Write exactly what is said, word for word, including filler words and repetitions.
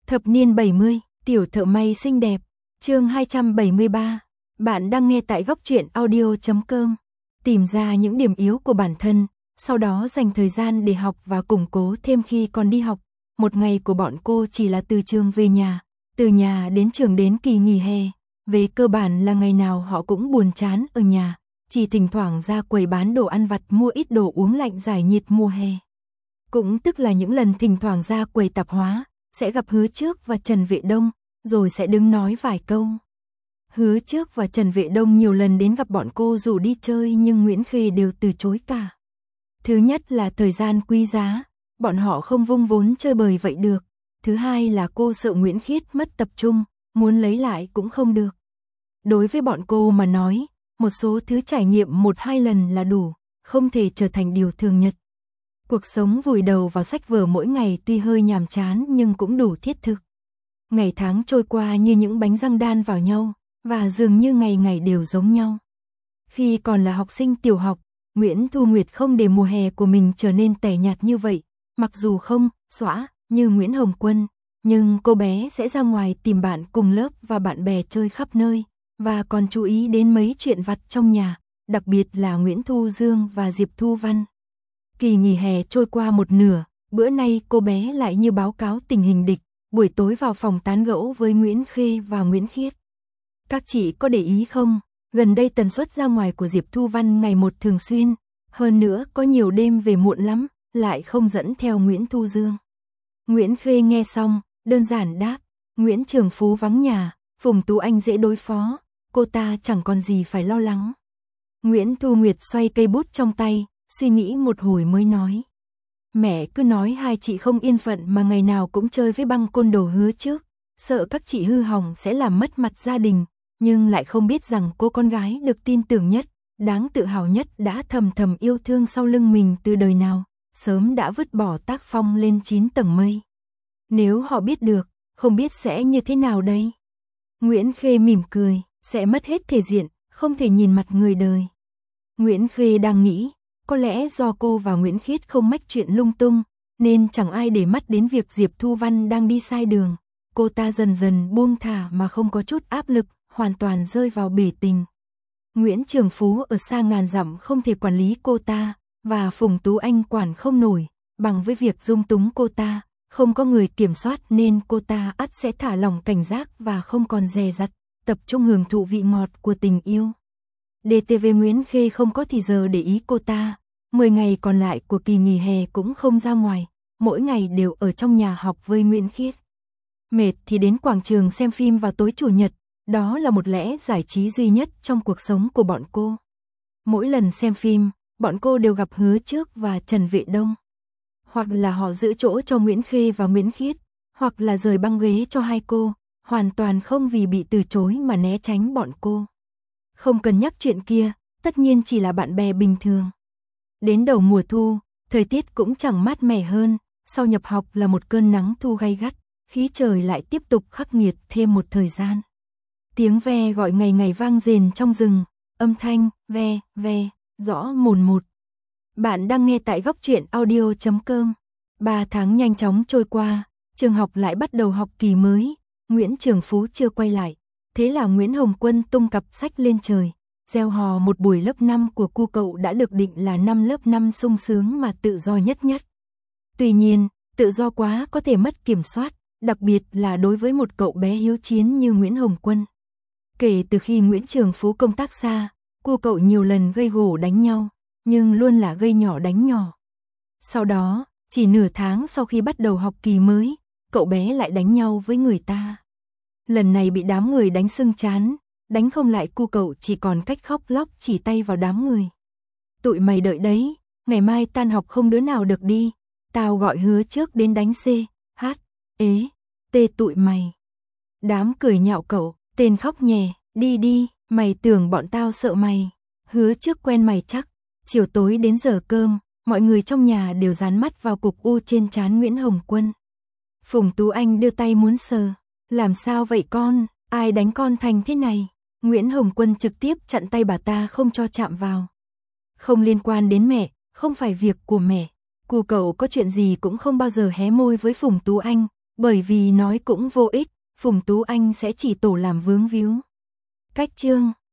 Thập niên bảy mươi, tiểu thợ may xinh đẹp, chương hai trăm bảy mươi ba. Bạn đang nghe tại góc truyện audio chấm com. Tìm ra những điểm yếu của bản thân, sau đó dành thời gian để học và củng cố thêm khi còn đi học. Một ngày của bọn cô chỉ là từ trường về nhà, từ nhà đến trường đến kỳ nghỉ hè. Về cơ bản là ngày nào họ cũng buồn chán ở nhà, chỉ thỉnh thoảng ra quầy bán đồ ăn vặt mua ít đồ uống lạnh giải nhiệt mùa hè. Cũng tức là những lần thỉnh thoảng ra quầy tạp hóa, sẽ gặp Hứa Trước và Trần Vệ Đông, rồi sẽ đứng nói vài câu. Hứa Trước và Trần Vệ Đông nhiều lần đến gặp bọn cô rủ đi chơi nhưng Nguyễn Khê đều từ chối cả. Thứ nhất là thời gian quý giá, bọn họ không vung vốn chơi bời vậy được. Thứ hai là cô sợ Nguyễn Khiết mất tập trung, muốn lấy lại cũng không được. Đối với bọn cô mà nói, một số thứ trải nghiệm một hai lần là đủ, không thể trở thành điều thường nhật. Cuộc sống vùi đầu vào sách vở mỗi ngày tuy hơi nhàm chán nhưng cũng đủ thiết thực. Ngày tháng trôi qua như những bánh răng đan vào nhau, và dường như ngày ngày đều giống nhau. Khi còn là học sinh tiểu học, Nguyễn Thu Nguyệt không để mùa hè của mình trở nên tẻ nhạt như vậy, mặc dù không xõa như Nguyễn Hồng Quân, nhưng cô bé sẽ ra ngoài tìm bạn cùng lớp và bạn bè chơi khắp nơi, và còn chú ý đến mấy chuyện vặt trong nhà, đặc biệt là Nguyễn Thu Dương và Diệp Thu Văn. Kỳ nghỉ hè trôi qua một nửa, bữa nay cô bé lại như báo cáo tình hình địch, buổi tối vào phòng tán gẫu với Nguyễn Khê và Nguyễn Khiết. Các chị có để ý không, gần đây tần suất ra ngoài của Diệp Thu Văn ngày một thường xuyên, hơn nữa có nhiều đêm về muộn lắm, lại không dẫn theo Nguyễn Thu Dương. Nguyễn Khê nghe xong, đơn giản đáp, Nguyễn Trường Phú vắng nhà, Phùng Tú Anh dễ đối phó, cô ta chẳng còn gì phải lo lắng. Nguyễn Thu Nguyệt xoay cây bút trong tay, suy nghĩ một hồi mới nói. Mẹ cứ nói hai chị không yên phận mà ngày nào cũng chơi với băng côn đồ Hứa Trước, sợ các chị hư hỏng sẽ làm mất mặt gia đình, nhưng lại không biết rằng cô con gái được tin tưởng nhất, đáng tự hào nhất đã thầm thầm yêu thương sau lưng mình từ đời nào, sớm đã vứt bỏ tác phong lên chín tầng mây. Nếu họ biết được, không biết sẽ như thế nào đây? Nguyễn Khê mỉm cười, sẽ mất hết thể diện, không thể nhìn mặt người đời. Nguyễn Khê đang nghĩ, có lẽ do cô và Nguyễn Khiết không mách chuyện lung tung, nên chẳng ai để mắt đến việc Diệp Thu Văn đang đi sai đường. Cô ta dần dần buông thả mà không có chút áp lực, hoàn toàn rơi vào bể tình. Nguyễn Trường Phú ở xa ngàn dặm không thể quản lý cô ta, và Phùng Tú Anh quản không nổi, bằng với việc dung túng cô ta, không có người kiểm soát nên cô ta ắt sẽ thả lỏng cảnh giác và không còn dè dặt, tập trung hưởng thụ vị ngọt của tình yêu. đê tê vê Nguyễn Khê không có thì giờ để ý cô ta, mười ngày còn lại của kỳ nghỉ hè cũng không ra ngoài, mỗi ngày đều ở trong nhà học với Nguyễn Khiết. Mệt thì đến quảng trường xem phim vào tối chủ nhật, đó là một lẽ giải trí duy nhất trong cuộc sống của bọn cô. Mỗi lần xem phim, bọn cô đều gặp Hứa Trước và Trần Vệ Đông. Hoặc là họ giữ chỗ cho Nguyễn Khê và Nguyễn Khiết, hoặc là rời băng ghế cho hai cô, hoàn toàn không vì bị từ chối mà né tránh bọn cô. Không cần nhắc chuyện kia, tất nhiên chỉ là bạn bè bình thường. Đến đầu mùa thu, thời tiết cũng chẳng mát mẻ hơn, sau nhập học là một cơn nắng thu gay gắt, khí trời lại tiếp tục khắc nghiệt thêm một thời gian. Tiếng ve gọi ngày ngày vang rền trong rừng, âm thanh ve, ve, rõ mồn một. Bạn đang nghe tại góc truyện audio chấm com. Ba tháng nhanh chóng trôi qua, trường học lại bắt đầu học kỳ mới, Nguyễn Trường Phú chưa quay lại. Thế là Nguyễn Hồng Quân tung cặp sách lên trời, gieo hò một buổi lớp năm của cu cậu đã được định là năm lớp năm sung sướng mà tự do nhất nhất. Tuy nhiên, tự do quá có thể mất kiểm soát, đặc biệt là đối với một cậu bé hiếu chiến như Nguyễn Hồng Quân. Kể từ khi Nguyễn Trường Phú công tác xa, cu cậu nhiều lần gây gổ đánh nhau, nhưng luôn là gây nhỏ đánh nhỏ. Sau đó, chỉ nửa tháng sau khi bắt đầu học kỳ mới, cậu bé lại đánh nhau với người ta. Lần này bị đám người đánh sưng chán, đánh không lại cu cậu chỉ còn cách khóc lóc chỉ tay vào đám người. Tụi mày đợi đấy, ngày mai tan học không đứa nào được đi, tao gọi Hứa Trước đến đánh C, H, ế, tê tụi mày. Đám cười nhạo cậu, tên khóc nhè, đi đi, mày tưởng bọn tao sợ mày, Hứa Trước quen mày chắc. Chiều tối đến giờ cơm, mọi người trong nhà đều dán mắt vào cục u trên trán Nguyễn Hồng Quân. Phùng Tú Anh đưa tay muốn sờ, làm sao vậy con, ai đánh con thành thế này? Nguyễn Hồng Quân trực tiếp chặn tay bà ta không cho chạm vào. Không liên quan đến mẹ, không phải việc của mẹ. Cu cậu có chuyện gì cũng không bao giờ hé môi với Phùng Tú Anh, Bởi vì nói cũng vô ích, Phùng Tú Anh sẽ chỉ tổ làm vướng víu. Cách chương